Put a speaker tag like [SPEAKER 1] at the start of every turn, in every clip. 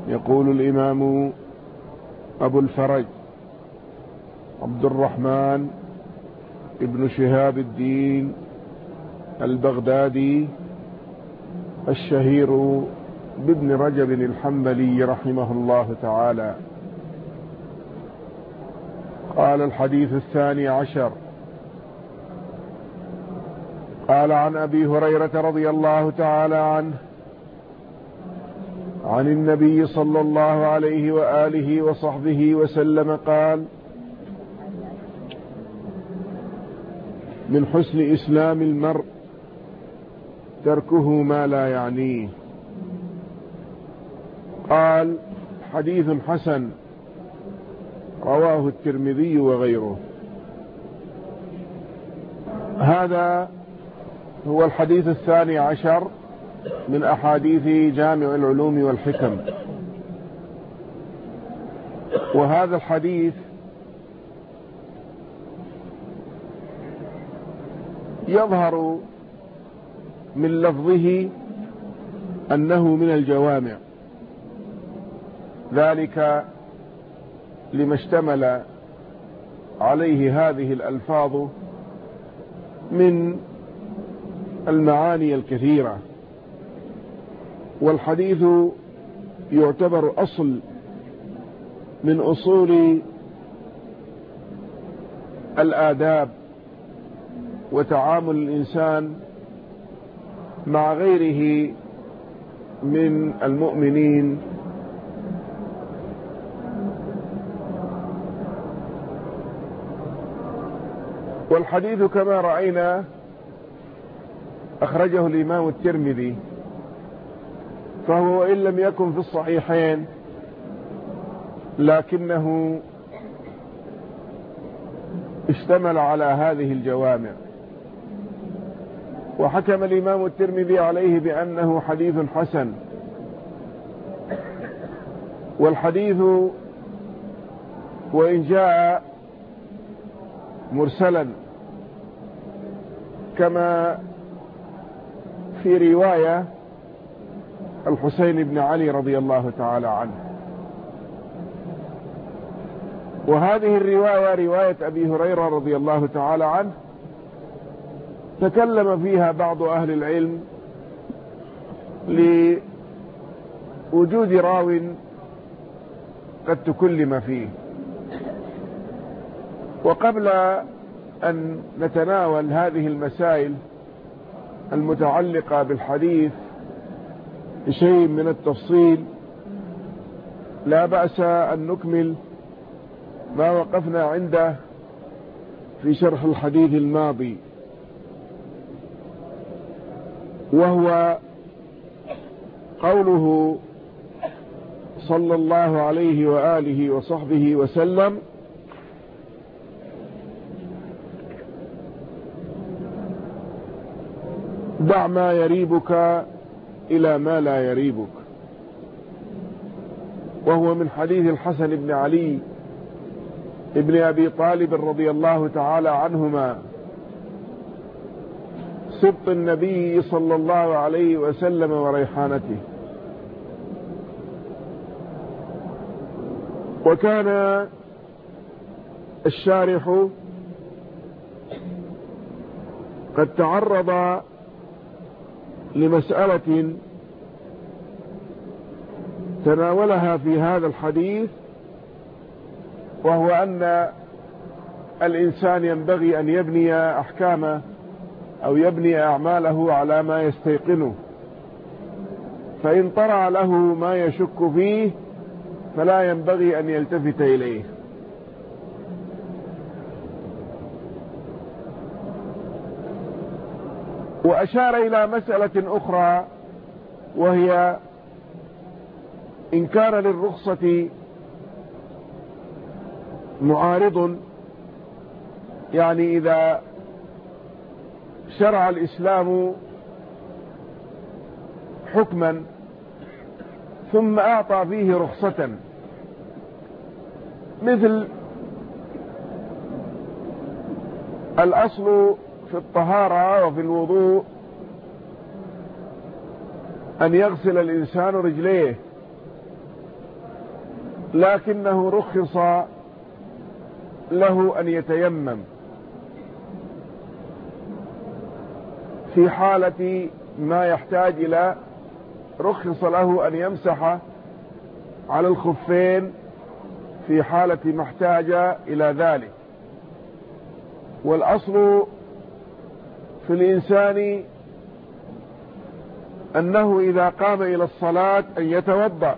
[SPEAKER 1] يقول الإمام أبو الفرج عبد الرحمن ابن شهاب الدين البغدادي الشهير بابن رجب الحنبلي رحمه الله تعالى، قال: الحديث 12، قال: عن أبي هريرة رضي الله تعالى عنه عن النبي صلى الله عليه وآله وصحبه وسلم قال: من حسن إسلام المرء تركه ما لا يعنيه. قال: حديث حسن رواه الترمذي وغيره. هذا هو الحديث 12 من أحاديث جامع العلوم والحكم. وهذا الحديث يظهر من لفظه أنه من الجوامع، ذلك لما اشتمل عليه هذه الألفاظ من المعاني الكثيرة. والحديث يعتبر أصل من أصول الآداب وتعامل الإنسان مع غيره من المؤمنين. والحديث كما رأينا أخرجه الإمام الترمذي، فهو وإن لم يكن في الصحيحين لكنه اشتمل على هذه الجوامع. وحكم الإمام الترمذي عليه بأنه حديث حسن. والحديث وإن جاء مرسلا كما في رواية الحسين بن علي رضي الله تعالى عنه، وهذه الرواية رواية أبي هريرة رضي الله تعالى عنه تكلم فيها بعض أهل العلم لوجود راو قد تكلم فيه. وقبل أن نتناول هذه المسائل المتعلقة بالحديث بشيء من التفصيل، لا بأس أن نكمل ما وقفنا عنده في شرح الحديث الماضي، وهو قوله صلى الله عليه وآله وصحبه وسلم: دع ما يريبك إلى ما لا يريبك. وهو من حديث الحسن بن علي ابن أبي طالب رضي الله تعالى عنهما سبط النبي صلى الله عليه وسلم وريحانته. وكان الشارح قد تعرض لمسألة تناولها في هذا الحديث، وهو أن الإنسان ينبغي أن يبني أحكامه أو يبني أعماله على ما يستيقنه، فإن طرأ له ما يشك فيه فلا ينبغي أن يلتفت إليه. وأشار إلى مسألة أخرى، وهي إن كان للرخصة معارض، يعني إذا شرع الإسلام حكما ثم أعطى فيه رخصة، مثل الأصل في الطهارة وفي الوضوء أن يغسل الإنسان رجليه، لكنه رخص له أن يتيمم في حالة ما يحتاج إلى، رخص له أن يمسح على الخفين في حالة ما احتاج إلى ذلك. والأصل في الإنسان أنه إذا قام إلى الصلاة أن يتوضأ،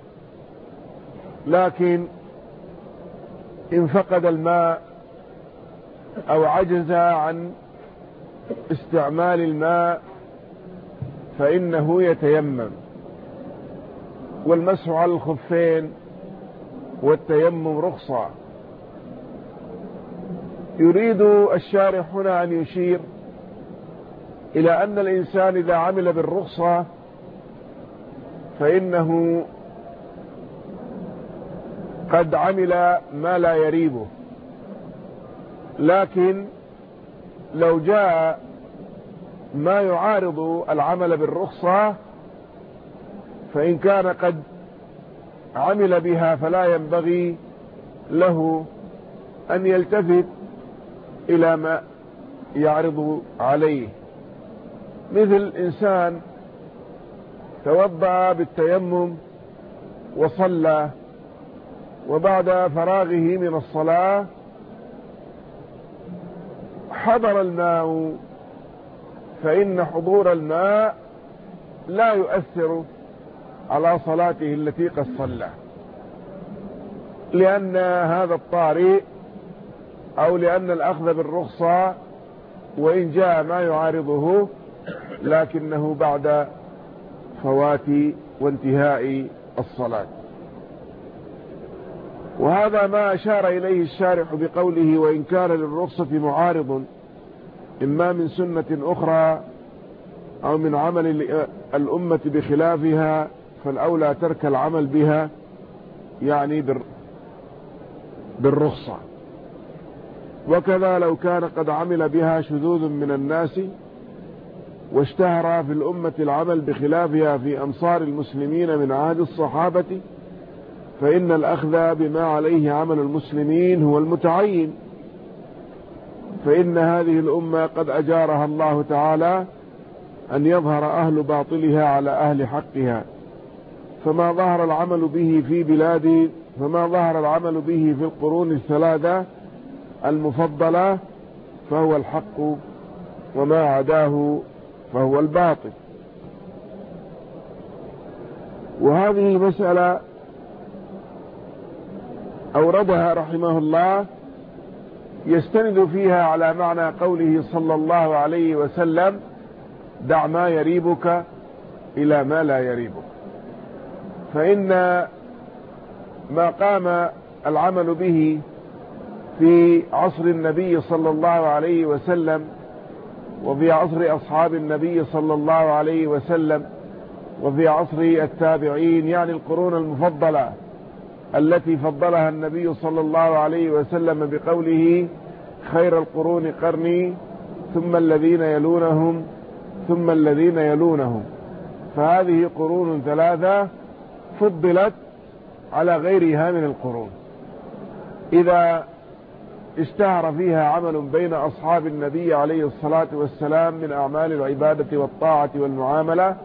[SPEAKER 1] لكن إن فقد الماء أو عجز عن استعمال الماء فإنه يتيمم. والمسح على الخفين والتيمم رخصة. يريد الشارح هنا أن يشير إلى أن الإنسان إذا عمل بالرخصة فإنه قد عمل ما لا يريبه، لكن لو جاء ما يعارض العمل بالرخصة فإن كان قد عمل بها فلا ينبغي له أن يلتفت إلى ما يعرض عليه. مثل إنسان توضأ بالتيمم وصلى، وبعد فراغه من الصلاة حضر الماء، فإن حضور الماء لا يؤثر على صلاته التي قد صلى، لأن هذا الطارئ أو لأن الأخذ بالرخصة وإن جاء ما يعارضه لكنه بعد فوات وانتهاء الصلاة. وهذا ما أشار إليه الشارح بقوله وإن كان للرخصة معارض إما من سنة أخرى أو من عمل الأمة بخلافها فالأولى ترك العمل بها، يعني بالرخصة. وكذا لو كان قد عمل بها شذوذ من الناس واشتهر في الأمة العمل بخلافها في أمصار المسلمين من عهد الصحابة فإن الأخذ بما عليه عمل المسلمين هو المتعين، فإن هذه الأمة قد أجارها الله تعالى أن يظهر أهل باطلها على أهل حقها، فما ظهر العمل به في القرون الثلاثة المفضلة فهو الحق، وما عداه فهو الباطل. وهذه مسألة أوردها رحمه الله يستند فيها على معنى قوله صلى الله عليه وسلم دع ما يريبك إلى ما لا يريبك. فإن ما قام العمل به في عصر النبي صلى الله عليه وسلم وفي عصر أصحاب النبي صلى الله عليه وسلم وفي عصر التابعين، يعني القرون المفضلة التي فضلها النبي صلى الله عليه وسلم بقوله خير القرون قرني ثم الذين يلونهم ثم الذين يلونهم. فهذه قرون ثلاثة فضلت على غيرها من القرون إذا اشتهر فيها عمل بين أصحاب النبي عليه الصلاة والسلام من أعمال العبادة والطاعة والمعاملة،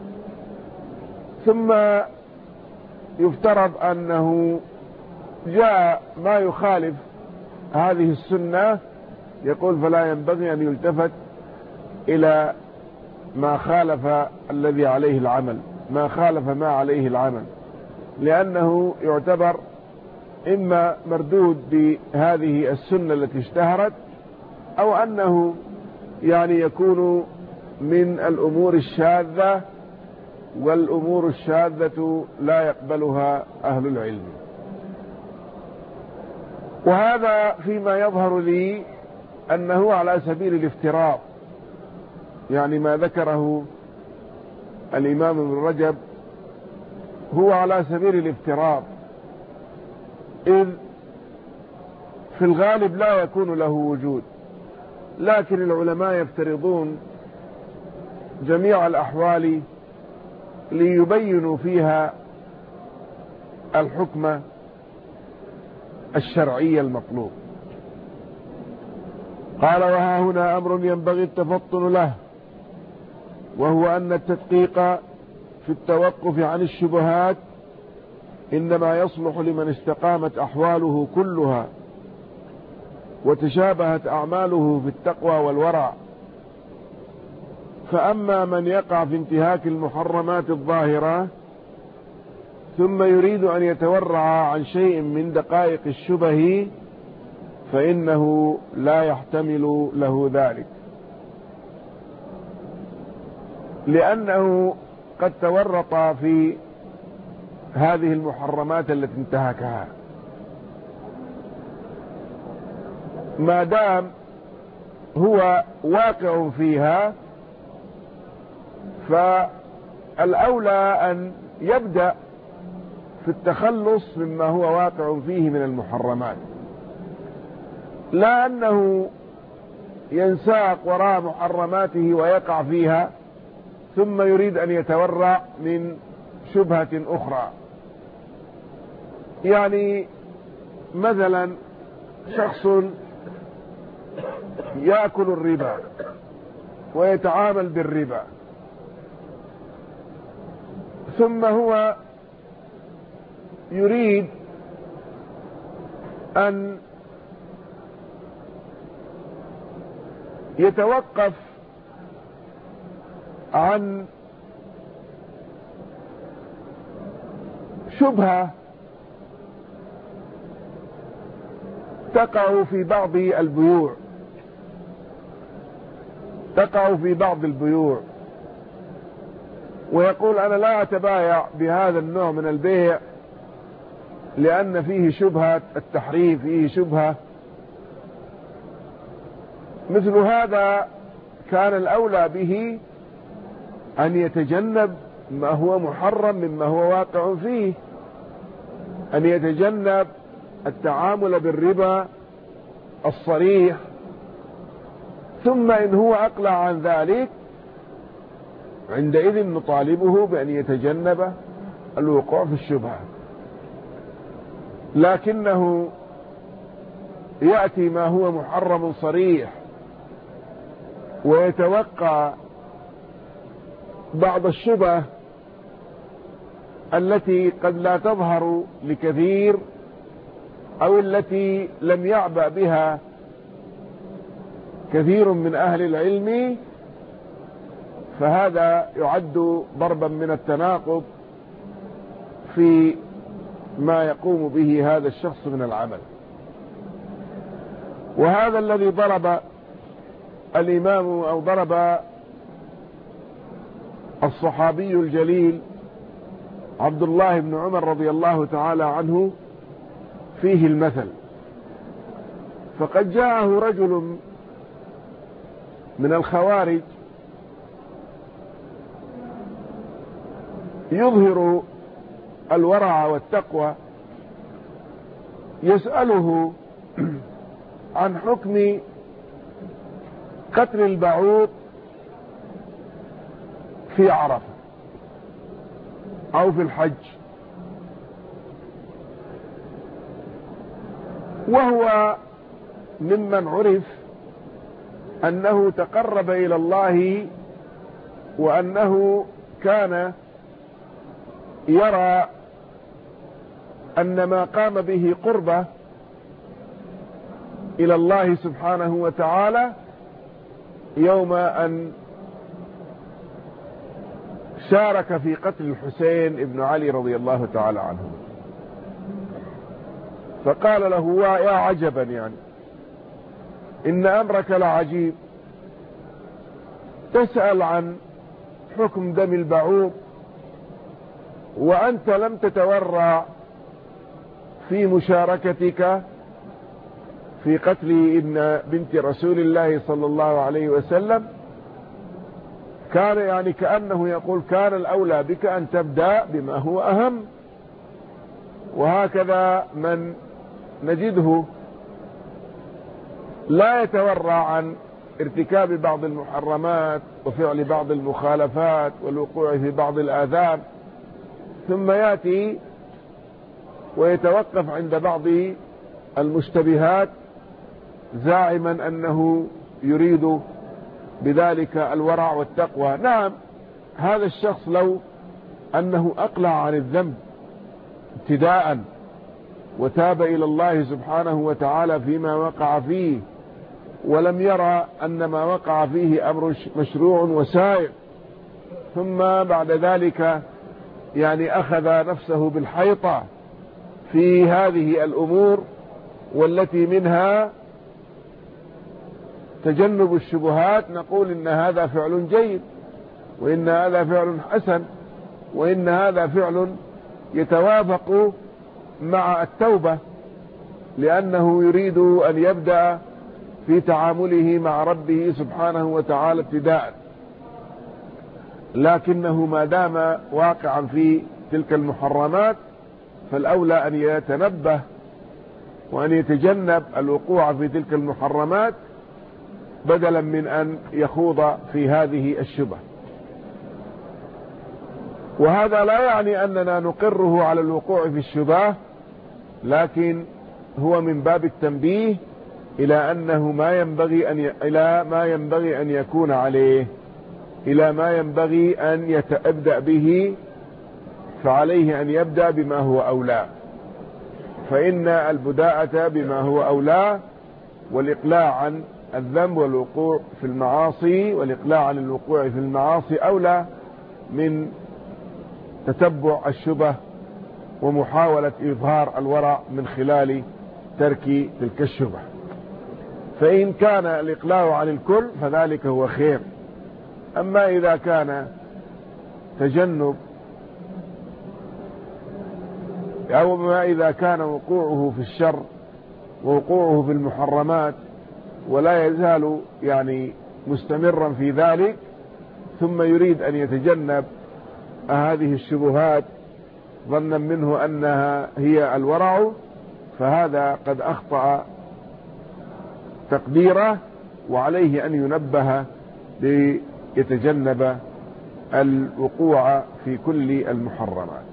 [SPEAKER 1] ثم يفترض أنه جاء ما يخالف هذه السنة، يقول فلا ينبغي أن يلتفت إلى ما خالف الذي عليه العمل، ما خالف ما عليه العمل، لأنه يعتبر إما مردود بهذه السنة التي اشتهرت أو أنه يعني يكون من الأمور الشاذة، والأمور الشاذة لا يقبلها أهل العلم. وهذا فيما يظهر لي أنه على سبيل الافتراض، يعني ما ذكره الإمام ابن رجب هو على سبيل الافتراض، إذ في الغالب لا يكون له وجود، لكن العلماء يفترضون جميع الأحوال ليبينوا فيها الحكم الشرعي المطلوب. قال: وها هنا أمر ينبغي التفطن له، وهو أن التدقيق في التوقف عن الشبهات إنما يصلح لمن استقامت أحواله كلها وتشابهت أعماله في التقوى والورع. فأما من يقع في انتهاك المحرمات الظاهرة ثم يريد أن يتورع عن شيء من دقائق الشبه فإنه لا يحتمل له ذلك، لأنه قد تورط في هذه المحرمات التي انتهكها. ما دام هو واقع فيها فالأولى أن يبدأ في التخلص مما هو واقع فيه من المحرمات، لا أنه ينساق وراء محرماته ويقع فيها ثم يريد أن يتورع من شبهة أخرى. يعني مثلا شخص يأكل الربا ويتعامل بالربا، ثم هو يريد أن يتوقف عن شبهة تقع في بعض البيوع، ويقول: أنا لا أتبايع بهذا النوع من البيع لأن فيه شبهة التحريف، فيه شبهة. مثل هذا كان الأولى به أن يتجنب ما هو محرم مما هو واقع فيه، أن يتجنب التعامل بالربا الصريح، ثم إن هو أقلع عن ذلك عندئذ نطالبه بأن يتجنب الوقوع في الشبهة. لكنه يأتي ما هو محرم صريح ويتوقع بعض الشبه التي قد لا تظهر لكثير أو التي لم يعبأ بها كثير من أهل العلم، فهذا يعد ضربا من التناقض في ما يقوم به هذا الشخص من العمل. وهذا الذي ضرب الإمام أو ضرب الصحابي الجليل عبد الله بن عمر رضي الله تعالى عنه فيه المثل. فقد جاءه رجل من الخوارج يظهر الورع والتقوى، يسأله عن حكم قتل البعوض في عرفة أو في الحج، وهو ممن عرف أنه تقرب إلى الله وأنه كان يرى أن ما قام به قربة إلى الله سبحانه وتعالى يوم أن شارك في قتل الحسين ابن علي رضي الله تعالى عنه. فقال له: يا عجبا، يعني إن أمرك لعجيب، تسأل عن حكم دم البعوض وأنت لم تتورع في مشاركتك في قتل ابن بنت رسول الله صلى الله عليه وسلم. كان يعني كأنه يقول: كان الأولى بك أن تبدأ بما هو أهم. وهكذا من نجده لا يتورع عن ارتكاب بعض المحرمات وفعل بعض المخالفات والوقوع في بعض الآثام، ثم يأتي ويتوقف عند بعض المشتبهات زاعما أنه يريد بذلك الورع والتقوى. نعم، هذا الشخص لو أنه أقلع عن الذنب ابتداء وتاب إلى الله سبحانه وتعالى فيما وقع فيه، ولم يرى أن ما وقع فيه أمر مشروع وسائر، ثم بعد ذلك أخذ نفسه بالحيطة في هذه الأمور، والتي منها تجنب الشبهات، نقول إن هذا فعل جيد، وإن هذا فعل حسن، وإن هذا فعل يتوافق مع التوبة، لأنه يريد أن يبدأ في تعامله مع ربه سبحانه وتعالى ابتداء. لكنه ما دام واقعا في تلك المحرمات فالأولى أن يتنبه وأن يتجنب الوقوع في تلك المحرمات بدلا من أن يخوض في هذه الشبهة. وهذا لا يعني أننا نقره على الوقوع في الشبهة، لكن هو من باب التنبيه إلى أنه إلى ما ينبغي أن يكون عليه، إلى ما ينبغي أن يبدأ به، فعليه أن يبدأ بما هو أولى، فإن البداءة بما هو أولى والإقلاع عن الذنب والوقوع في المعاصي والإقلاع عن الوقوع في المعاصي أولى من تتبع الشبه ومحاولة إظهار الورع من خلال ترك تلك الشبه. فإن كان الإقلاع عن الكل فذلك هو خير. أما إذا كان تجنب أو ما إذا كان وقوعه في الشر ووقوعه في المحرمات ولا يزال مستمرا في ذلك، ثم يريد أن يتجنب هذه الشبهات ظنا منه أنها هي الورع، فهذا قد أخطأ تقديره، وعليه أن ينبه ليتجنب الوقوع في كل المحرمات.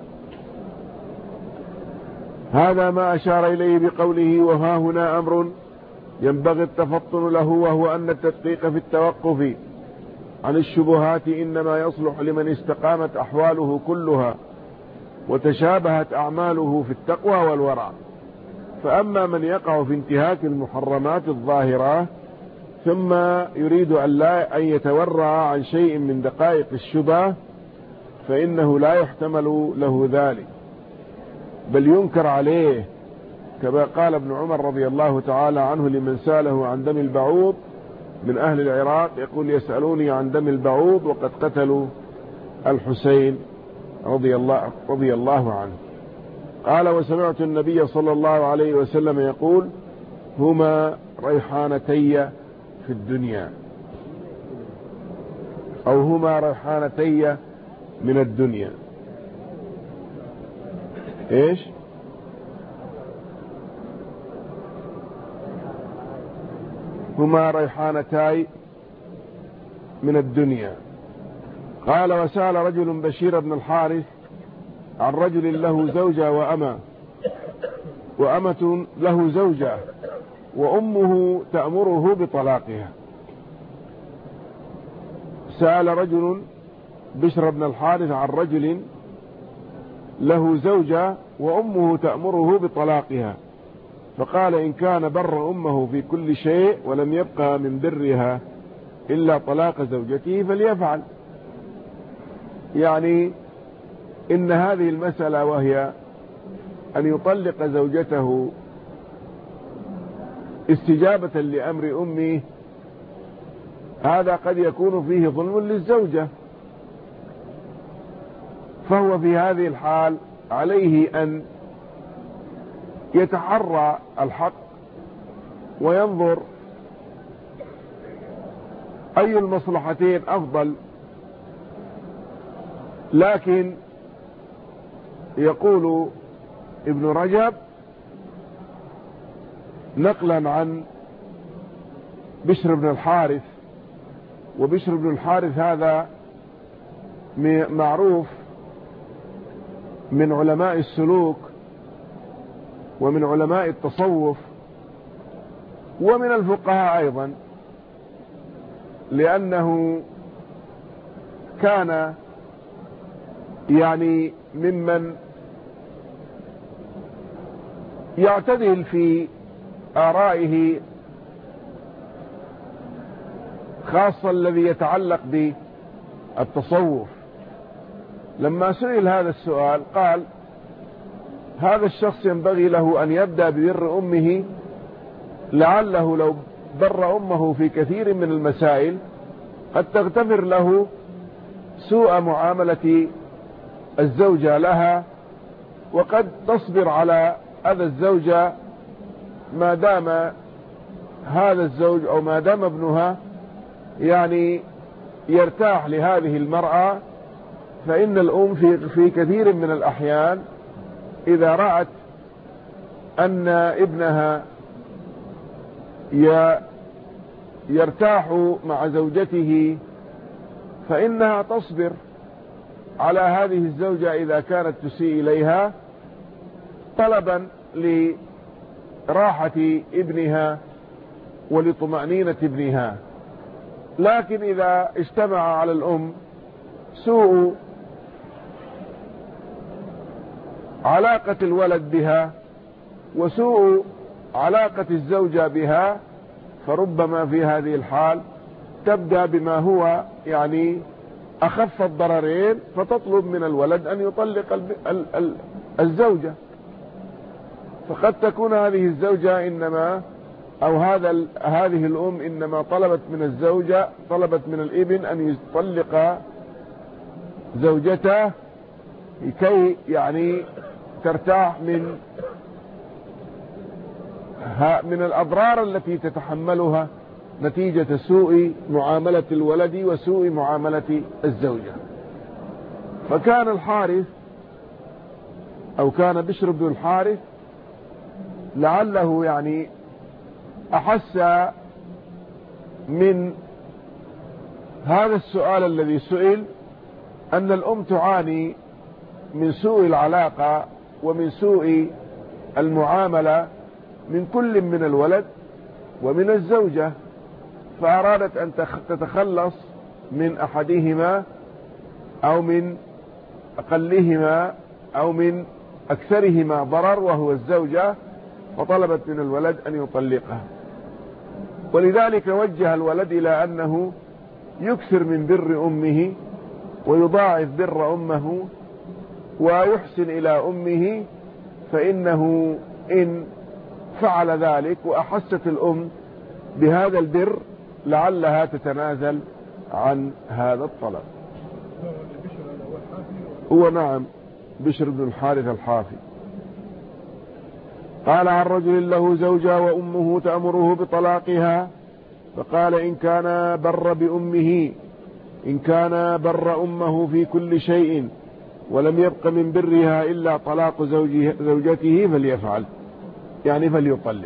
[SPEAKER 1] هذا ما أشار إليه بقوله وها هنا أمر ينبغي التفطن له، وهو أن التدقيق في التوقف عن الشبهات إنما يصلح لمن استقامت أحواله كلها وتشابهت أعماله في التقوى والورع. فأما من يقع في انتهاك المحرمات الظاهرة ثم يريد أن يتورع عن شيء من دقائق الشبهة فإنه لا يحتمل له ذلك، بل ينكر عليه، كما قال ابن عمر رضي الله تعالى عنه لمن سأله عن دم البعوض من أهل العراق، يقول يسألوني عن دم البعوض وقد قتلوا الحسين رضي الله عنه. قال وسمعت النبي صلى الله عليه وسلم يقول هما ريحانتي في الدنيا، أو هما ريحانتي من الدنيا. ايش؟ هما ريحانتاي من الدنيا. قال وسأل رجل بشير بن الحارث عن رجل له زوجة وأمة له زوجة وأمه تأمره بطلاقها. سأل رجل بشر بن الحارث عن رجل له زوجة وأمه تأمره بطلاقها، فقال إن كان بر أمه في كل شيء ولم يبقى من برها إلا طلاق زوجته فليفعل. إن هذه المسألة وهي أن يطلق زوجته استجابة لأمر أمه، هذا قد يكون فيه ظلم للزوجة، فهو في هذه الحال عليه أن يتحرى الحق وينظر أي المصلحتين أفضل. لكن يقول ابن رجب نقلا عن بشر بن الحارث، وبشر بن الحارث هذا معروف من علماء السلوك ومن علماء التصوف، ومن الفقهاء أيضا، لأنه كان يعني ممن يعتدل في آرائه، خاصة الذي يتعلق بالتصوف. لما سئل هذا السؤال قال: هذا الشخص ينبغي له أن يبدأ ببر أمه، لعله لو بر أمه في كثير من المسائل قد تغتفر له سوء معاملة الزوجة لها، وقد تصبر على أذى الزوجة ما دام هذا الزوج أو ما دام ابنها يعني يرتاح لهذه المرأة. فإن الأم في كثير من الأحيان إذا رأت أن ابنها يرتاح مع زوجته فإنها تصبر على هذه الزوجة إذا كانت تسيء إليها، طلبا لراحة ابنها ولطمأنينة ابنها. لكن إذا اجتمع على الأم سوء علاقة الولد بها وسوء علاقة الزوجة بها، فربما في هذه الحال تبدأ بما هو يعني أخف الضررين، فتطلب من الولد أن يطلق الزوجة. فقد تكون هذه الزوجة إنما أو هذه الأم إنما طلبت من الابن أن يطلق زوجته لكي يعني ترتاح من الأضرار التي تتحملها نتيجة سوء معاملة الولد وسوء معاملة الزوجة. فكان الحارث أو كان بشر بن الحارث لعله يعني أحس من هذا السؤال الذي سئل أن الأم تعاني من سوء العلاقة ومن سوء المعاملة من كل من الولد ومن الزوجة، فأرادت أن تتخلص من أحدهما أو من أقلهما أو من أكثرهما ضرر وهو الزوجة، فطلبت من الولد أن يطلقها. ولذلك وجه الولد إلى أنه يكثر من بر أمه ويضاعف بر أمه ويحسن إلى أمه، فإنه إن فعل ذلك وأحست الأم بهذا البر لعلها تتنازل عن هذا الطلب. هو نعم بشر بن الحارث الحافي. قال: عن رجل له زوجة وأمه تأمره بطلاقها، فقال: إن كان بر أمه في كل شيء ولم يبق من برها إلا طلاق زوجته فليفعل، يعني فليطلق.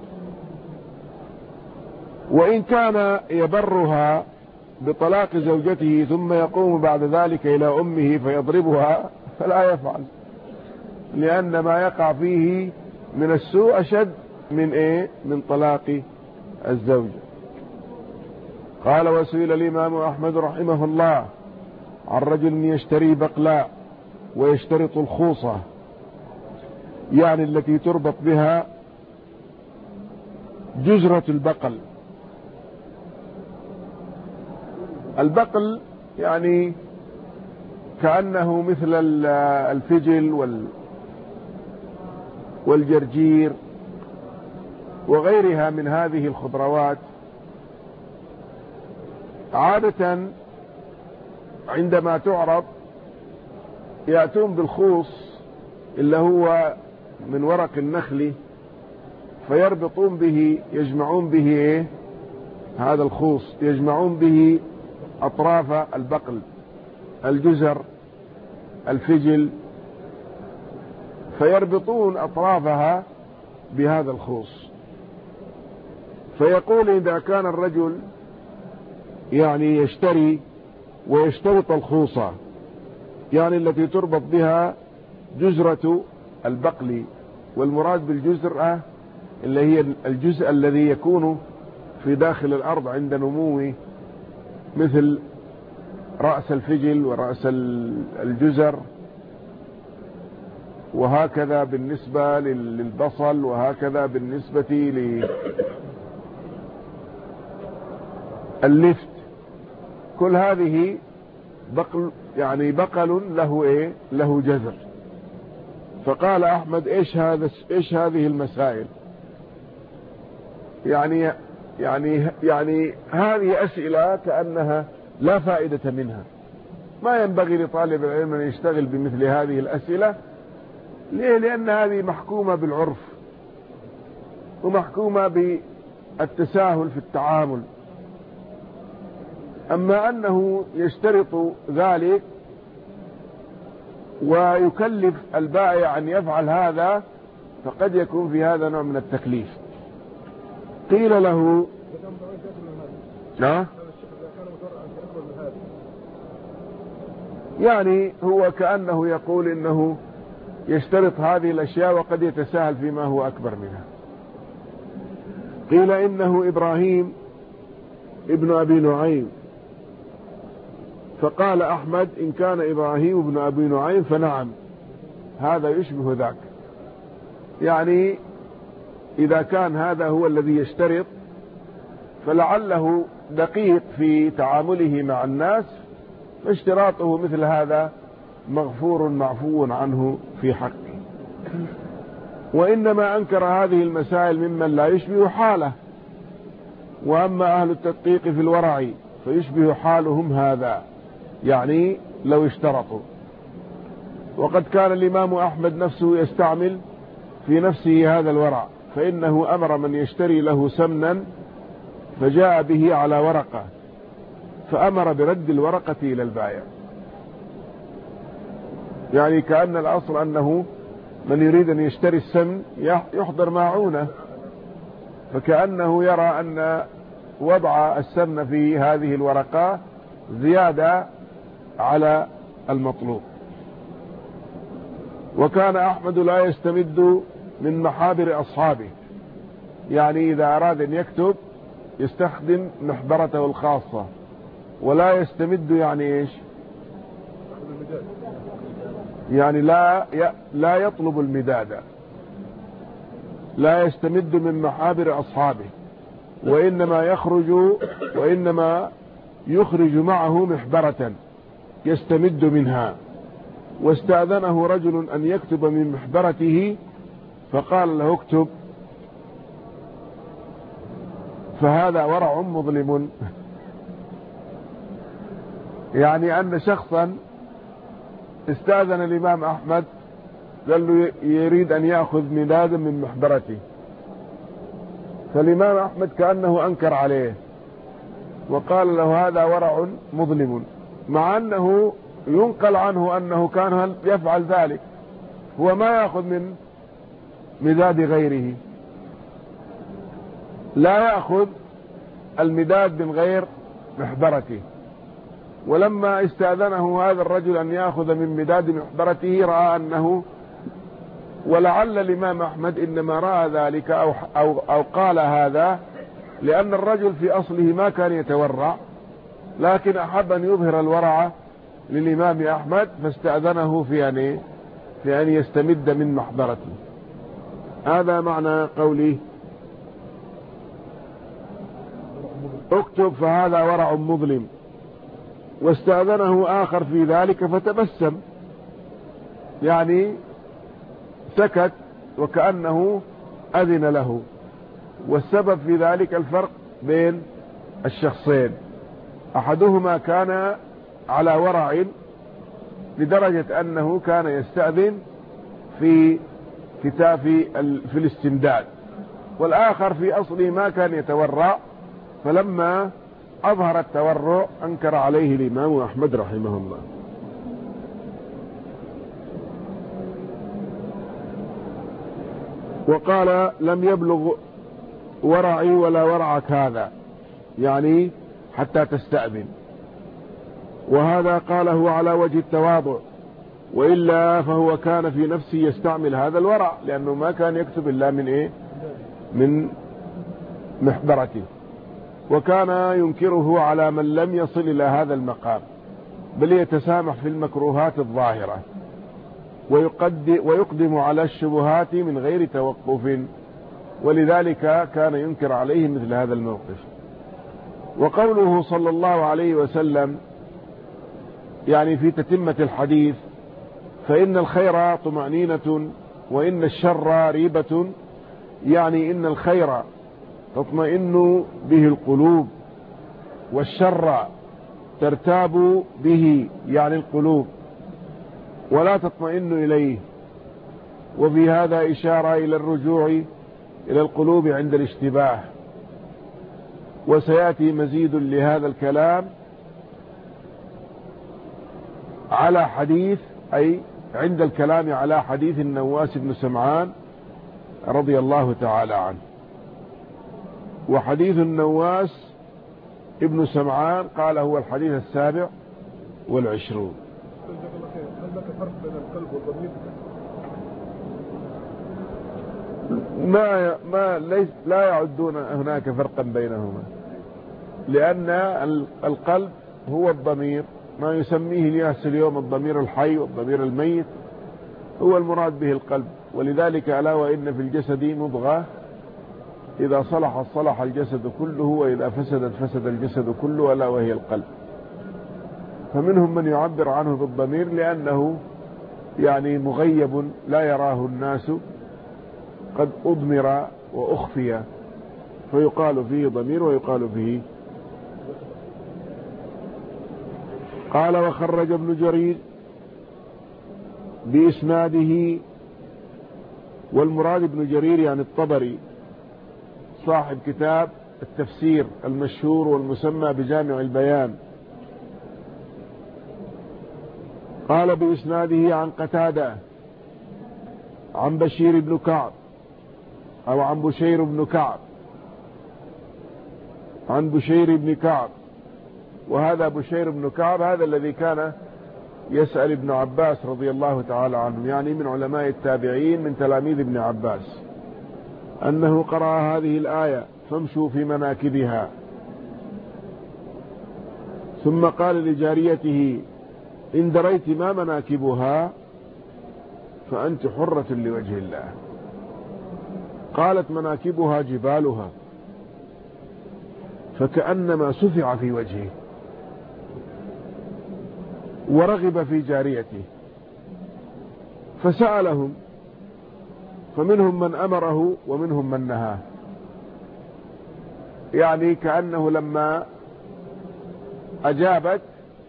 [SPEAKER 1] وإن كان يبرها بطلاق زوجته ثم يقوم بعد ذلك إلى أمه فيضربها فلا يفعل، لأن ما يقع فيه من السوء أشد من طلاق الزوجة. قال: وسئل الإمام أحمد رحمه الله عن رجل يشتري بقلاء ويشترط الخوصة، يعني التي تربط بها جزرة البقل يعني كأنه مثل الفجل والجرجير وغيرها من هذه الخضروات. عادة عندما تعرض يأتون بالخوص اللي هو من ورق النخل، فيربطون به يجمعون به هذا الخوص، يجمعون به أطراف البقل، الجزر، الفجل، فيربطون أطرافها بهذا الخوص. فيقول: إذا كان الرجل يعني يشتري ويشترط الخوصة، يعني التي تربط بها جزرة البقل، والمراد بالجزرة اللي هي الجزء الذي يكون في داخل الأرض عند نموه، مثل رأس الفجل ورأس الجزر، وهكذا بالنسبة للبصل، وهكذا بالنسبة لللفت. كل هذه بقل، يعني بقل له ايه؟ له جذر. فقال أحمد ايش هذه المسائل؟ يعني هذه أسئلة كأنها لا فائدة منها. ما ينبغي لطالب العلم أن يشتغل بمثل هذه الأسئلة. ليه؟ لأن هذه محكومة بالعرف ومحكومة بالتساهل في التعامل. أما أنه يشترط ذلك ويكلف البائع أن يفعل هذا، فقد يكون في هذا نوع من التكليف. قيل له يعني هو كأنه يقول إنه يشترط هذه الأشياء وقد يتساهل فيما هو أكبر منها. قيل إنه إبراهيم ابن أبي نعيم، فقال أحمد إن كان إبراهيم ابن أبي نعيم فنعم، هذا يشبه ذاك. يعني إذا كان هذا هو الذي يشترط فلعله دقيق في تعامله مع الناس، فاشتراطه مثل هذا مغفور معفو عنه في حقه. وإنما أنكر هذه المسائل ممن لا يشبه حاله. وأما أهل التدقيق في الورع فيشبه حالهم هذا، يعني لو اشترطوا. وقد كان الإمام أحمد نفسه يستعمل في نفسه هذا الورع، فإنه أمر من يشتري له سمنا فجاء به على ورقة، فأمر برد الورقة إلى البائع. يعني كأن الأصل أنه من يريد أن يشتري السمن يحضر ماعونة، فكأنه يرى أن وضع السمن في هذه الورقة زيادة على المطلوب. وكان أحمد لا يستمد من محابر أصحابه، يعني إذا أراد أن يكتب يستخدم محبرته الخاصة، ولا يستمد يعني إيش؟ يعني لا يطلب المداد، لا يستمد من محابر أصحابه، وإنما يخرج معه محبرة يستمد منها. واستأذنه رجل أن يكتب من محبرته فقال له اكتب، فهذا ورع مظلم. يعني أن شخصا استأذن الإمام أحمد، قال له يريد أن يأخذ مدادا من محبرته، فالإمام أحمد كأنه أنكر عليه وقال له هذا ورع مظلم، مع أنه ينقل عنه أنه كان يفعل ذلك، هو ما يأخذ من مداد غيره، لا يأخذ المداد من غير محبرته. ولما استأذنه هذا الرجل أن يأخذ من مداد محبرته رأى أنه، ولعل الإمام أحمد إنما رأى ذلك أو قال هذا لأن الرجل في أصله ما كان يتورع، لكن أحب أن يظهر الورع للإمام أحمد، فاستأذنه في أن يستمد من محبرته. هذا معنى قوله اكتب فهذا ورع مظلم. واستأذنه آخر في ذلك فتبسم، يعني سكت وكأنه أذن له. والسبب في ذلك الفرق بين الشخصين، أحدهما كان على ورع لدرجة أنه كان يستأذن في الاستمداد، والآخر في أصله ما كان يتورع، فلما أظهر التورع أنكر عليه الإمام أحمد رحمه الله. وقال لم يبلغ ورعي ولا ورعك هذا، يعني حتى تستأذن. وهذا قاله على وجه التواضع، وإلا فهو كان في نفسه يستعمل هذا الورع، لأنه ما كان يكتب إلا من محبرته، وكان ينكره على من لم يصل إلى هذا المقام، بل يتسامح في المكروهات الظاهرة ويقدم على الشبهات من غير توقف، ولذلك كان ينكر عليه مثل هذا الموقف. وقوله صلى الله عليه وسلم يعني في تتمة الحديث: فإن الخير طمأنينة وإن الشر ريبة، يعني إن الخير تطمئن به القلوب، والشر ترتاب به يعني القلوب ولا تطمئن إليه. وفي هذا إشارة إلى الرجوع إلى القلوب عند الاشتباه، وسيأتي مزيد لهذا الكلام على حديث، أي عند الكلام على حديث النواس بن سمعان رضي الله تعالى عنه. وحديث النواس ابن سمعان قال هو الحديث 27.
[SPEAKER 2] هل هناك فرق بين القلب والضمير؟
[SPEAKER 1] لا يعدون هناك فرقا بينهما، لأن القلب هو الضمير، ما يسميه الياس اليوم الضمير الحي والضمير الميت هو المراد به القلب. ولذلك ألا وإن في الجسد مضغة إذا صلحت صلح الجسد كله، وإذا فسدت فسد الجسد كله، ألا وهي القلب. فمنهم من يعبر عنه بالضمير لأنه يعني مغيب لا يراه الناس، قد أضمر وأخفي، فيقال فيه ضمير ويقال فيه. قال: وخرج ابن جرير بإسناده، والمراد ابن جرير يعني الطبري صاحب كتاب التفسير المشهور والمسمى بجامع البيان. قال: بإسناده عن قتادة عن بشير بن كعب، أو عن بشير بن كعب، عن بشير بن كعب. وهذا بشير بن كعب هذا الذي كان يسأل ابن عباس رضي الله تعالى عنه، يعني من علماء التابعين من تلاميذ ابن عباس، أنه قرأ هذه الآية: فامشوا في مناكبها. ثم قال لجاريته: إن دريت ما مناكبها فأنت حرة لوجه الله. قالت: مناكبها جبالها، فكأنما سفع في وجهه، ورغب في جاريته، فسألهم، فمنهم من أمره ومنهم من نهاه، يعني كأنه لما أجابت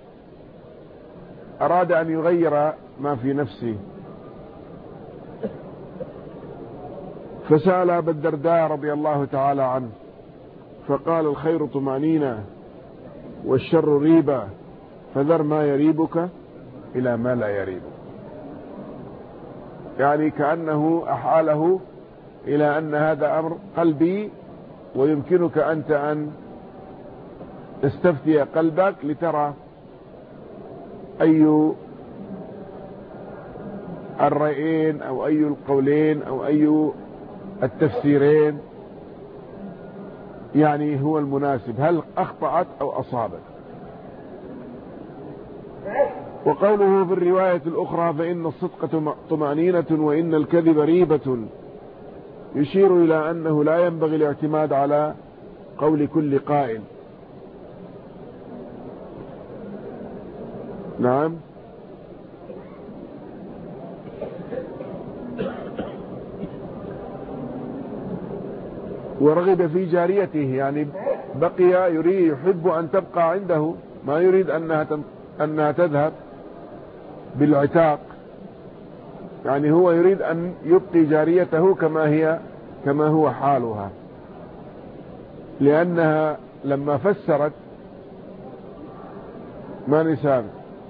[SPEAKER 1] أراد أن يغير ما في نفسه. فسأل أبا الدرداء رضي الله تعالى عنه فقال: الخير طمأنينة والشر ريبة، فذر ما يريبك إلى ما لا يريبك. يعني كأنه أحاله إلى أن هذا أمر قلبي، ويمكنك أنت أن تستفتي قلبك لترى أي الرأيين أو أي القولين أو أي التفسيرين يعني هو المناسب، هل أخطأت أو أصابت. وقوله في الرواية الأخرى: فإن الصدق طمأنينة وإن الكذب ريبة، يشير إلى أنه لا ينبغي الاعتماد على قول كل قائل. نعم. ورغب في جاريته، يعني بقي يريد يحب أن تبقى عنده، ما يريد أنها تذهب بالعتاق، يعني هو يريد أن يبقي جاريته كما هو حالها، لأنها لما فسرت ما نسان.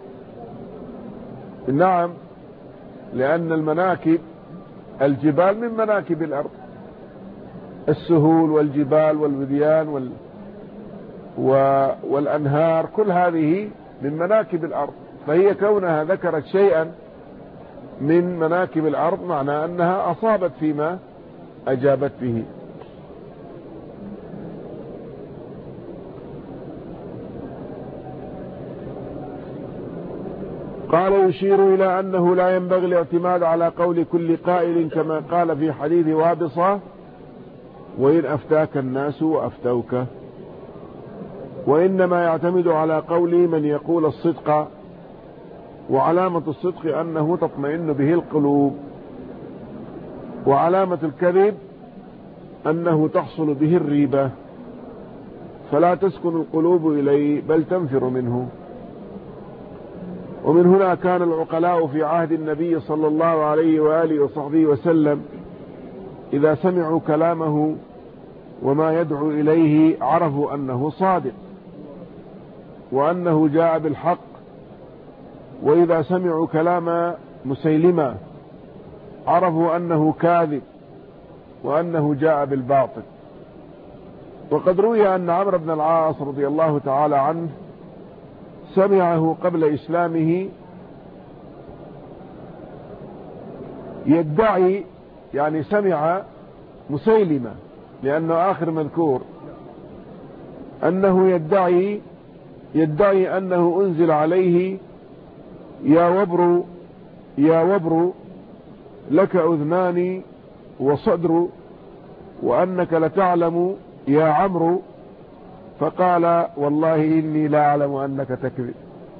[SPEAKER 1] نعم، لأن المناكب الجبال من مناكب الأرض، السهول والجبال والوديان والأنهار، كل هذه من مناكب الأرض، فهي كونها ذكرت شيئا من مناكب الأرض معنى أنها أصابت فيما أجابت به. قال يشير إلى أنه لا ينبغي الاعتماد على قول كل قائل كما قال في حديث وابصة: وإن أفتاك الناس وأفتوك، وإنما يعتمد على قول من يقول الصدق، وعلامة الصدق أنه تطمئن به القلوب، وعلامة الكذب أنه تحصل به الريبة فلا تسكن القلوب إليه بل تنفر منه. ومن هنا كان العقلاء في عهد النبي صلى الله عليه وآله وصحبه وسلم إذا سمعوا كلامه وما يدعو إليه عرفوا أنه صادق وأنه جاء بالحق، وإذا سمعوا كلام مسيلمة عرفوا أنه كاذب وأنه جاء بالباطل. وقد روي أن عمرو بن العاص رضي الله تعالى عنه سمعه قبل إسلامه يدعي، يعني سمع مسيلمة لأنه آخر مذكور، أنه يدعي أنه أنزل عليه: يا وبر لك أذنان وصدر وأنك لتعلم يا عمرو، فقال: والله إني لا أعلم أنك تكذب.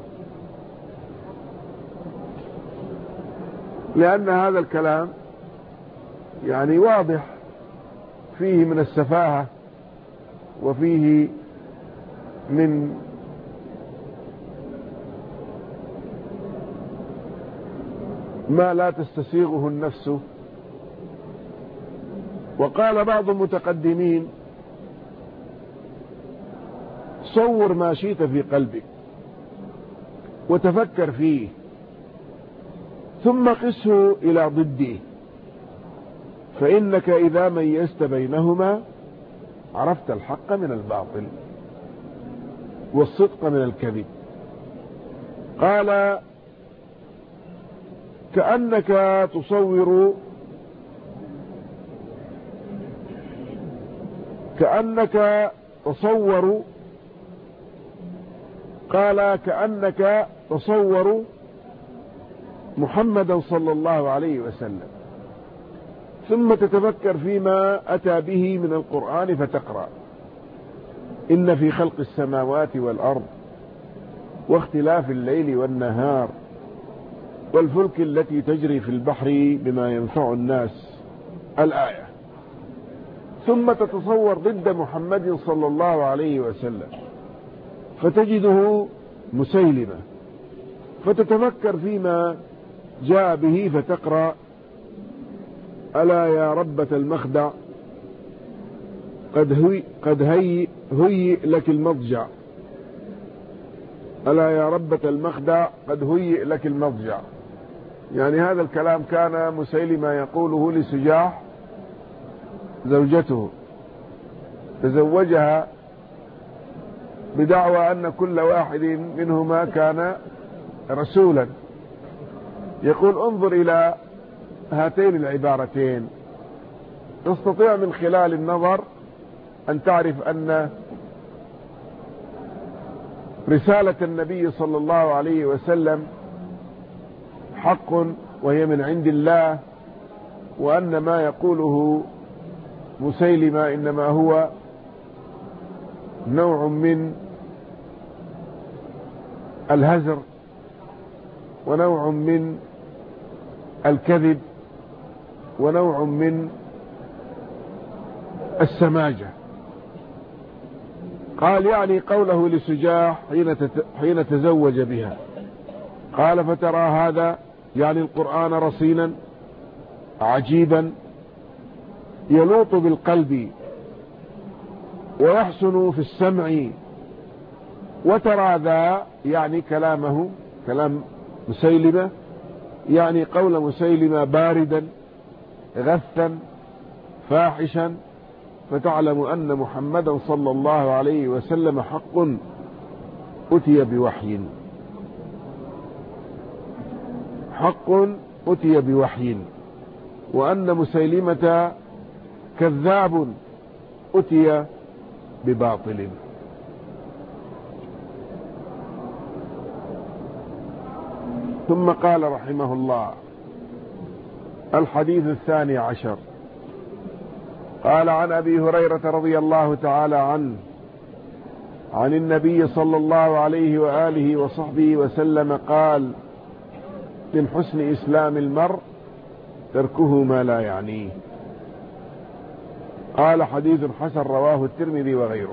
[SPEAKER 1] لأن هذا الكلام يعني واضح فيه من السفاهة وفيه من ما لا تستسيغه النفس. وقال بعض المتقدمين: صور ما شئت في قلبك وتفكر فيه ثم قسه إلى ضده، فإنك إذا ميزت بينهما عرفت الحق من الباطل والصدق من الكذب. قال: كأنك تصور محمدا صلى الله عليه وسلم ثم تتفكر فيما أتى به من القرآن فتقرأ: إن في خلق السماوات والأرض واختلاف الليل والنهار والفلك التي تجري في البحر بما ينفع الناس، الآية. ثم تتصور ضد محمد صلى الله عليه وسلم فتجده مسيلمة، فتتفكر فيما جاء به فتقرأ: ألا يا ربة المخدع قد هيئ لك المضجع، ألا يا ربة المخدع قد هيئ لك المضجع. يعني هذا الكلام كان مسيلمة يقوله لسجاح زوجته، تزوجها بدعوى أن كل واحد منهما كان رسولا. يقول: انظر إلى هاتين العبارتين، تستطيع من خلال النظر أن تعرف أن رسالة النبي صلى الله عليه وسلم حق وهي من عند الله، وأن ما يقوله مسيلمة إنما هو نوع من الهزر ونوع من الكذب ونوع من السماجة. قال: يعني قوله لسجاح حين تزوج بها. قال: فترى هذا يعني القرآن رصينا عجيبا يلوط بالقلب ويحسن في السمع، وترى ذا يعني كلامه كلام مسيلمة، يعني قول مسيلمة باردا غثا فاحشا، فتعلم أن محمدا صلى الله عليه وسلم حق أتي بوحي، وأن مسيلمة كذاب أتي بباطل. ثم قال رحمه الله: الحديث 12 قال: عن أبي هريرة رضي الله تعالى عنه عن النبي صلى الله عليه وآله وصحبه وسلم قال: من حسن إسلام المرء تركه ما لا يعنيه. قال: حديث حسن رواه الترمذي وغيره.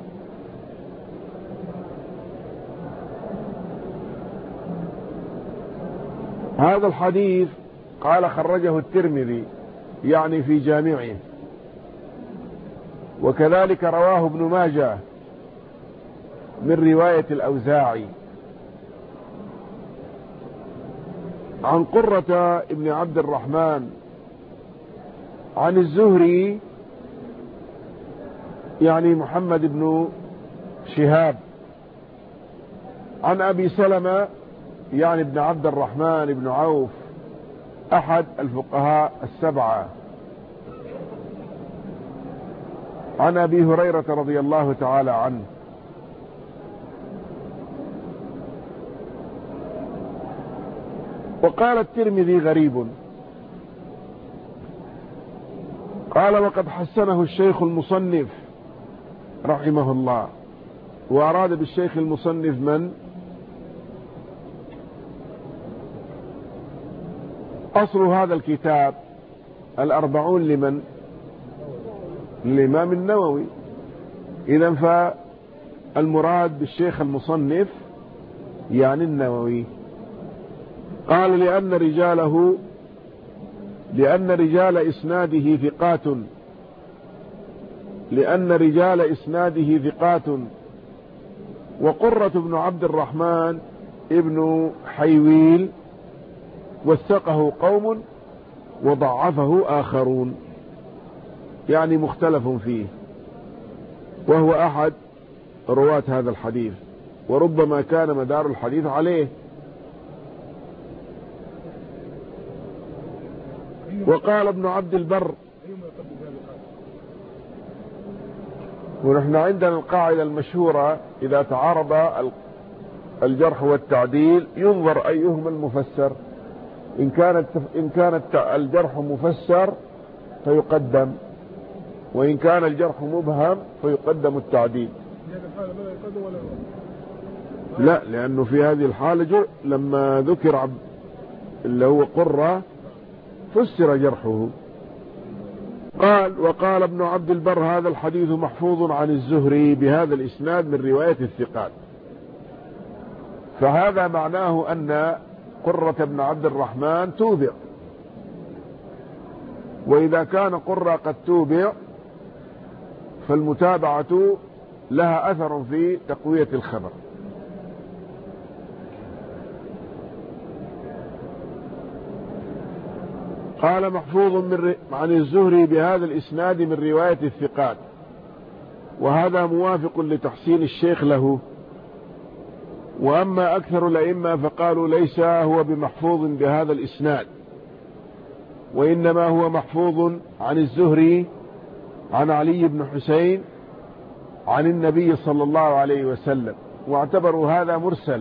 [SPEAKER 1] هذا الحديث قال خرجه الترمذي يعني في جامعه، وكذلك رواه ابن ماجه من رواية الأوزاعي عن قرة ابن عبد الرحمن عن الزهري يعني محمد بن شهاب عن أبي سلمة يعني ابن عبد الرحمن بن عوف أحد الفقهاء السبعة عن أبي هريرة رضي الله تعالى عنه. وقال الترمذي غريب. قال: وقد حسنه الشيخ المصنف رحمه الله. وأراد بالشيخ المصنف من؟ أصل هذا الكتاب 40 لمن؟ للإمام النووي. إذن فالمراد بالشيخ المصنف يعني النووي. قال: لأن رجال إسناده ثقات وقرة بن عبد الرحمن ابن حيويل وثقه قوم وضعفه آخرون، يعني مختلف فيه، وهو أحد رواة هذا الحديث، وربما كان مدار الحديث عليه. وقال ابن عبد البر: ونحن عندنا القاعدة المشهورة: إذا تعارض الجرح والتعديل ينظر أيهما المفسر. إن كان الجرح مفسر فيقدم، وإن كان الجرح مبهم فيقدم التعديل. لا، لأنه في هذه الحالة لما ذكر اللي هو قرة فسر جرحه. قال: وقال ابن عبد البر: هذا الحديث محفوظ عن الزهري بهذا الإسناد من رواية الثقات. فهذا معناه أن قرة بن عبد الرحمن توبع، وإذا كان قرة قد توبع فالمتابعة لها أثر في تقوية الخبر. قال: محفوظ عن الزهري بهذا الإسناد من رواية الثقات، وهذا موافق لتحسين الشيخ له. وأما أكثر الأئمة فقالوا ليس هو بمحفوظ بهذا الإسناد، وإنما هو محفوظ عن الزهري عن علي بن حسين عن النبي صلى الله عليه وسلم، واعتبروا هذا مرسل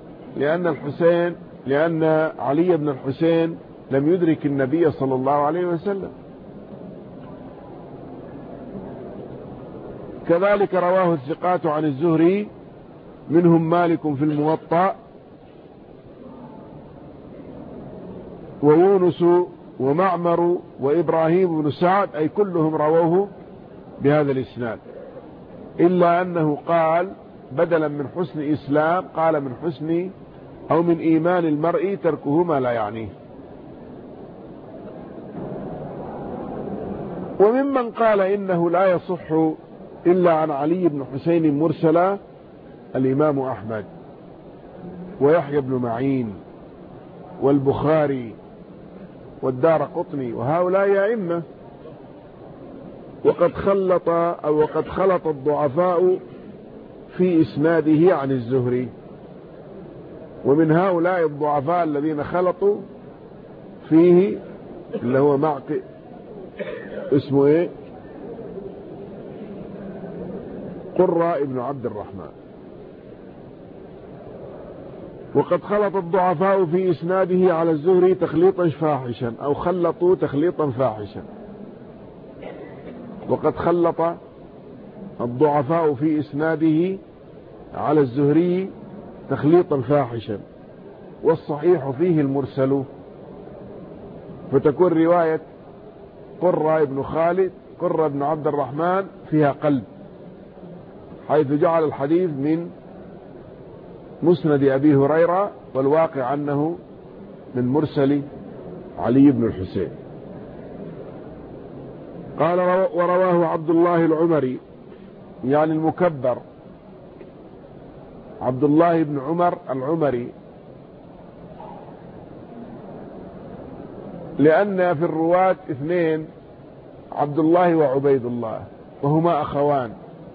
[SPEAKER 1] لأن علي بن الحسين لم يدرك النبي صلى الله عليه وسلم. كذلك رواه الثقات عن الزهري، منهم مالك في الموطأ ويونس ومعمر وإبراهيم بن سعد، أي كلهم رووه بهذا الإسناد، إلا أنه قال بدلا من حسن إسلام قال من حسن أو من إيمان المرء تركه ما لا يعنيه. وممن قال إنه لا يصح إلا عن علي بن حسين مرسلا الإمام أحمد ويحيى بن معين والبخاري والدارقطني، وهؤلاء أئمة، وقد خلط الضعفاء في إسناده عن الزهري. ومن هؤلاء الضعفاء الذين خلطوا فيه اللي هو اسمه ايه؟ قرة ابن عبد الرحمن. وقد خلط الضعفاء في إسناده على الزهري تخليطا فاحشا، أو خلطوا تخليطا فاحشا. وقد خلط الضعفاء في إسناده على الزهري تخليطا فاحشا، والصحيح فيه المرسل، فتكون رواية قرة بن خالد قرة بن عبد الرحمن فيها قلب، حيث جعل الحديث من مسند أبي هريرة، والواقع أنه من مرسل علي بن الحسين. قال ورواه عبد الله العمري، يعني المكبر عبد الله بن عمر العمري، لأن في الرواة اثنين، عبد الله وعبيد الله، وهما أخوان.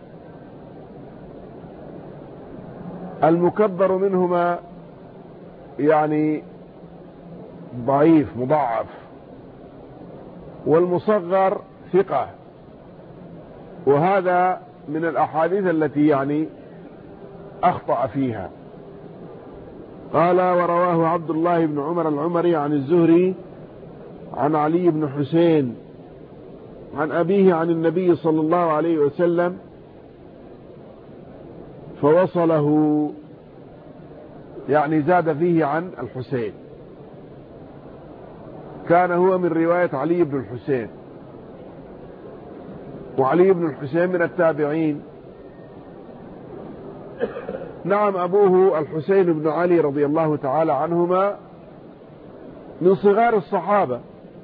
[SPEAKER 1] المكبر منهما يعني ضعيف مضاعف، والمصغر ثقة، وهذا من الأحاديث التي يعني أخطأ فيها. قال ورواه عبد الله بن عمر العمري عن الزهري عن علي بن حسين عن أبيه عن النبي صلى الله عليه وسلم فوصله، يعني زاد فيه عن الحسين، كان هو من رواية علي بن الحسين، وعلي بن الحسين من التابعين. نعم، أبوه الحسين بن علي رضي الله تعالى عنهما من صغار الصحابة،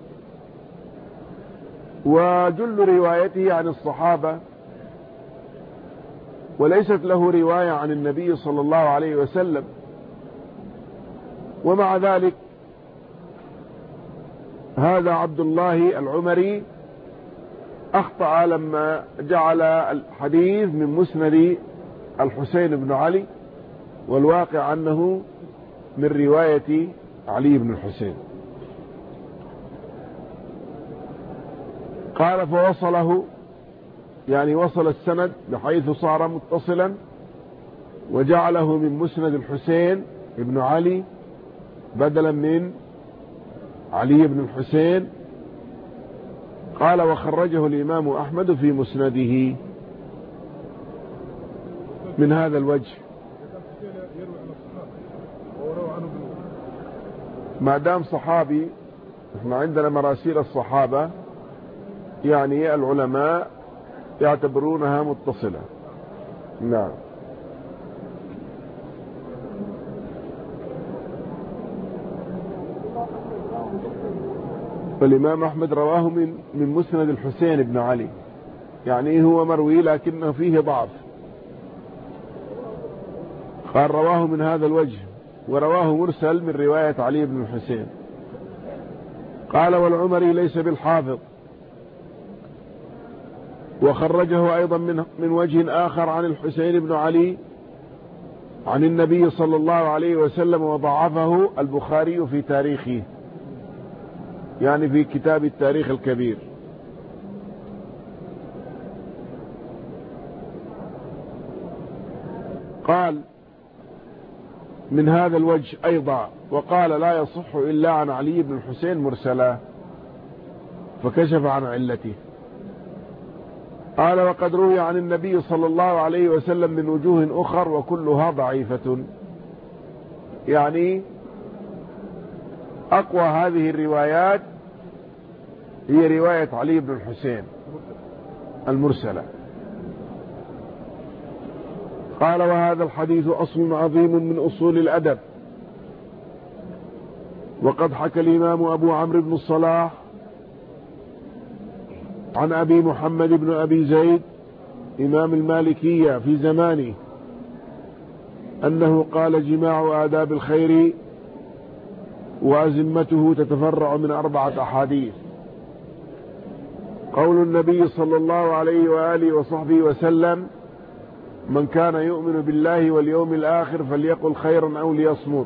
[SPEAKER 1] وجل روايته عن الصحابة، وليست له رواية عن النبي صلى الله عليه وسلم. ومع ذلك هذا عبد الله العمري أخطأ لما جعل الحديث من مسند الحسين بن علي، والواقع أنه من رواية علي بن الحسين. قال فوصله، يعني وصل السند بحيث صار متصلا، وجعله من مسند الحسين بن علي بدلا من علي بن الحسين. قال وخرجه الإمام أحمد في مسنده من هذا الوجه. ما دام صحابي، احنا عندنا مراسيل الصحابة يعني العلماء يعتبرونها متصلة. نعم. فالإمام أحمد رواه من مسند الحسين بن علي، يعني هو مروي لكنه فيه ضعف. قال رواه من هذا الوجه، ورواه مرسل من رواية علي بن الحسين. قال والعمري ليس بالحافظ، وخرجه أيضا من وجه آخر عن الحسين بن علي عن النبي صلى الله عليه وسلم، وضعفه البخاري في تاريخه، يعني في كتاب التاريخ الكبير. قال من هذا الوجه أيضا، وقال لا يصح إلا عن علي بن الحسين مرسلا، فكشف عن علته. قال وقد روي عن النبي صلى الله عليه وسلم من وجوه أخر وكلها ضعيفة، يعني أقوى هذه الروايات هي رواية علي بن الحسين المرسلة. قال وهذا الحديث أصل عظيم من أصول الأدب، وقد حكى الإمام أبو عمرو بن الصلاح عن أبي محمد بن أبي زيد إمام المالكية في زمانه أنه قال جماع آداب الخير وأزمته تتفرع من 4 أحاديث. قول النبي صلى الله عليه وآله وصحبه وسلم من كان يؤمن بالله واليوم الآخر فليقل خيرا أو ليصمت.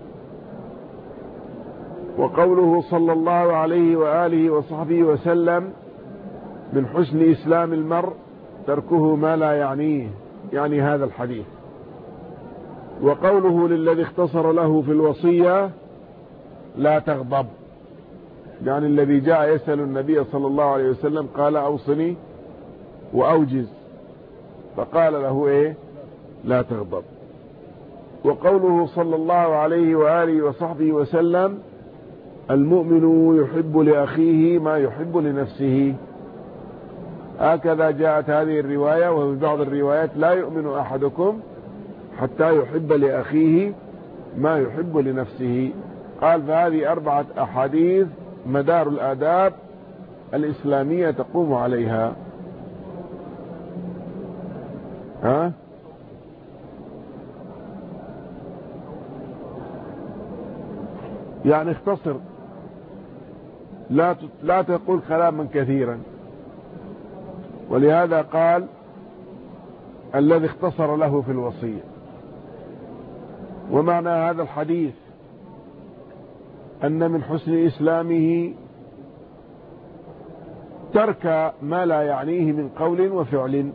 [SPEAKER 1] وقوله صلى الله عليه وآله وصحبه وسلم من حسن إسلام المرء تركه ما لا يعنيه، يعني هذا الحديث. وقوله للذي اختصر له في الوصية لا تغضب، يعني الذي جاء يسأل النبي صلى الله عليه وسلم قال أوصني وأوجز، فقال له إيه؟ لا تغضب. وقوله صلى الله عليه وآله وصحبه وسلم المؤمن يحب لأخيه ما يحب لنفسه، هكذا جاءت هذه الرواية. وفي بعض الروايات لا يؤمن أحدكم حتى يحب لأخيه ما يحب لنفسه. قال فهذه 4 أحاديث مدار الآداب الإسلامية تقوم عليها. يعني اختصر، لا تقول كلاما كثيرا. ولهذا قال الذي اختصر له في الوصية. ومعنى هذا الحديث أن من حسن إسلامه ترك ما لا يعنيه من قول وفعل.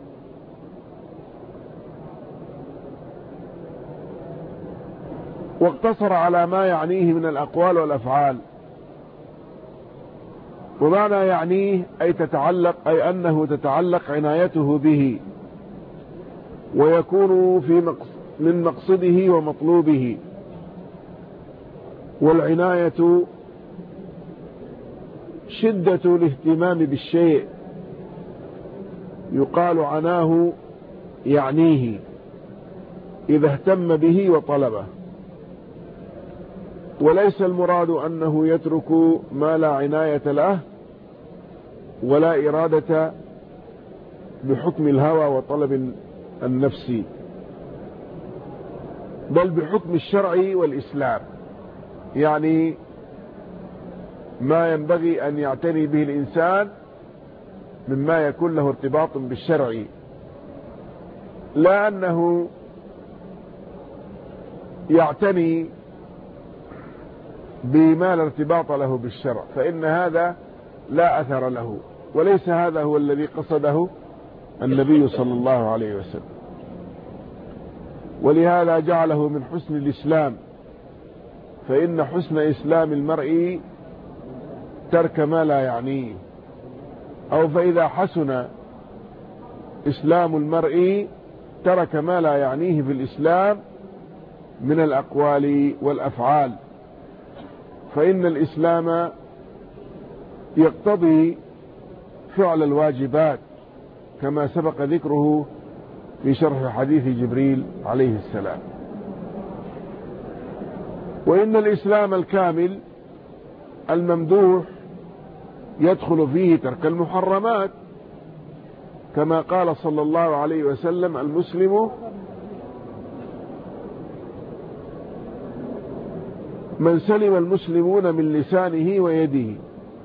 [SPEAKER 1] واقتصر على ما يعنيه من الأقوال والأفعال. ومعنى يعنيه أي أنه تتعلق عنايته به ويكون من مقصده ومطلوبه. والعناية شدة الاهتمام بالشيء، يقال عناه يعنيه إذا اهتم به وطلبه. وليس المراد أنه يترك ما لا عناية له ولا إرادة بحكم الهوى وطلب النفس، بل بحكم الشرع والإسلام، يعني ما ينبغي أن يعتني به الإنسان مما يكون له ارتباط بالشرع، لا أنه يعتني بما لا ارتباط له بالشرع، فإن هذا لا أثر له. وليس هذا هو الذي قصده النبي صلى الله عليه وسلم. ولهذا جعله من حسن الإسلام، فإن حسن إسلام المرء ترك ما لا يعنيه، أو فإذا حسن إسلام المرء ترك ما لا يعنيه في الإسلام من الأقوال والأفعال. فإن الإسلام يقتضي فعل الواجبات كما سبق ذكره في شرح حديث جبريل عليه السلام. وإن الإسلام الكامل الممدوح يدخل فيه ترك المحرمات، كما قال صلى الله عليه وسلم المسلم من سلم المسلمون من لسانه ويده.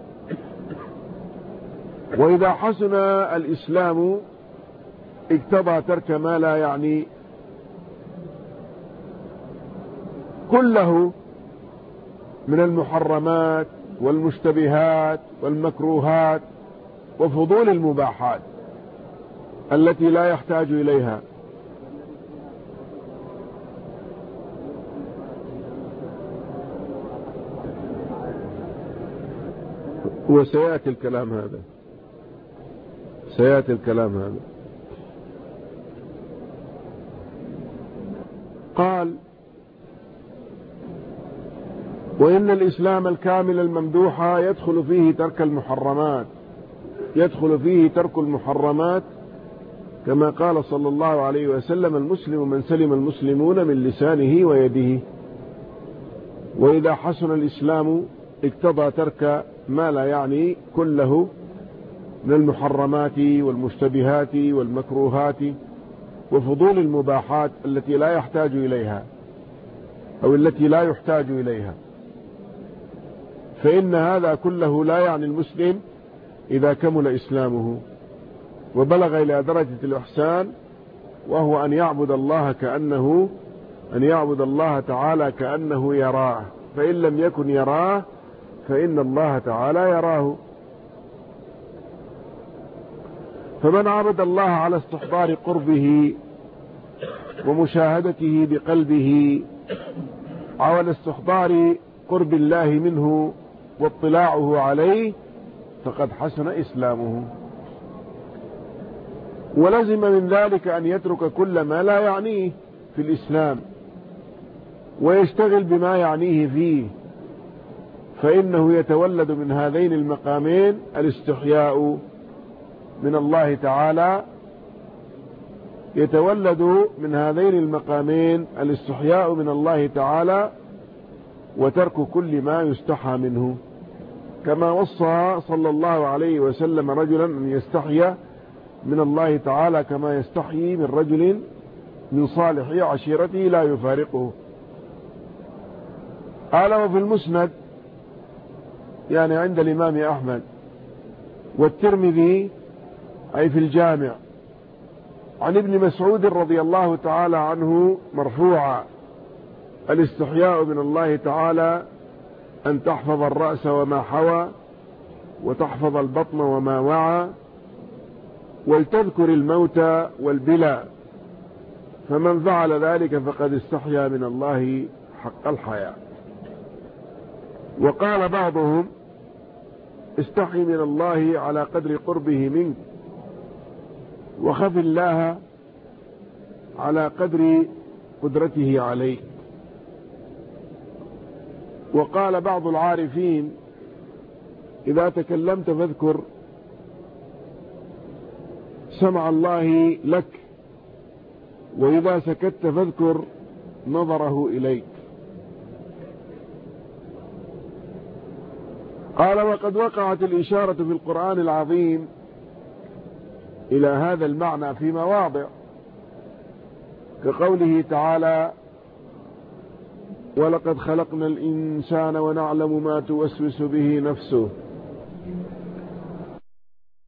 [SPEAKER 1] وإذا حسن الإسلام اقتضى ترك ما لا يعني كله من المحرمات والمشتبهات والمكروهات وفضول المباحات التي لا يحتاج إليها. وسيأتي الكلام هذا، سيأتي الكلام هذا. قال وإن الإسلام الكامل الممدوح يدخل فيه ترك المحرمات، يدخل فيه ترك المحرمات كما قال صلى الله عليه وسلم المسلم من سلم المسلمون من لسانه ويده. وإذا حسن الإسلام اقتضى ترك ما لا يعني كله من المحرمات والمشتبهات والمكروهات وفضول المباحات التي لا يحتاج إليها أو التي لا يحتاج إليها. فإن هذا كله لا يعني المسلم إذا كمل إسلامه وبلغ إلى درجة الإحسان، وهو أن يعبد الله تعالى كأنه يراه، فإن لم يكن يراه فإن الله تعالى يراه. فمن عبد الله على استحضار قربه ومشاهدته بقلبه على استحضار قرب الله منه واطلاعه عليه فقد حسن إسلامه. ولزم من ذلك أن يترك كل ما لا يعنيه في الإسلام ويشتغل بما يعنيه فيه، فإنه يتولد من هذين المقامين الاستحياء من الله تعالى، يتولد من هذين المقامين الاستحياء من الله تعالى وترك كل ما يستحى منه، كما وصى صلى الله عليه وسلم رجلا أن يستحي من الله تعالى كما يستحيي من رجل من صالح عشيرته لا يفارقه. قال وفي المسند يعني عند الإمام أحمد والترمذي أي في الجامع عن ابن مسعود رضي الله تعالى عنه مرفوعا: الاستحياء من الله تعالى أن تحفظ الرأس وما حوى وتحفظ البطن وما وعى ولتذكر الموت والبلى، فمن فعل ذلك فقد استحيا من الله حق الحياء. وقال بعضهم: استحي من الله على قدر قربه منك وخف الله على قدر قدرته عليك. وقال بعض العارفين: إذا تكلمت فاذكر سمع الله لك، وإذا سكت فاذكر نظره إليك. قال وقد وقعت الإشارة في القرآن العظيم إلى هذا المعنى في مواضع، كقوله تعالى: ولقد خلقنا الإنسان ونعلم ما توسوس به نفسه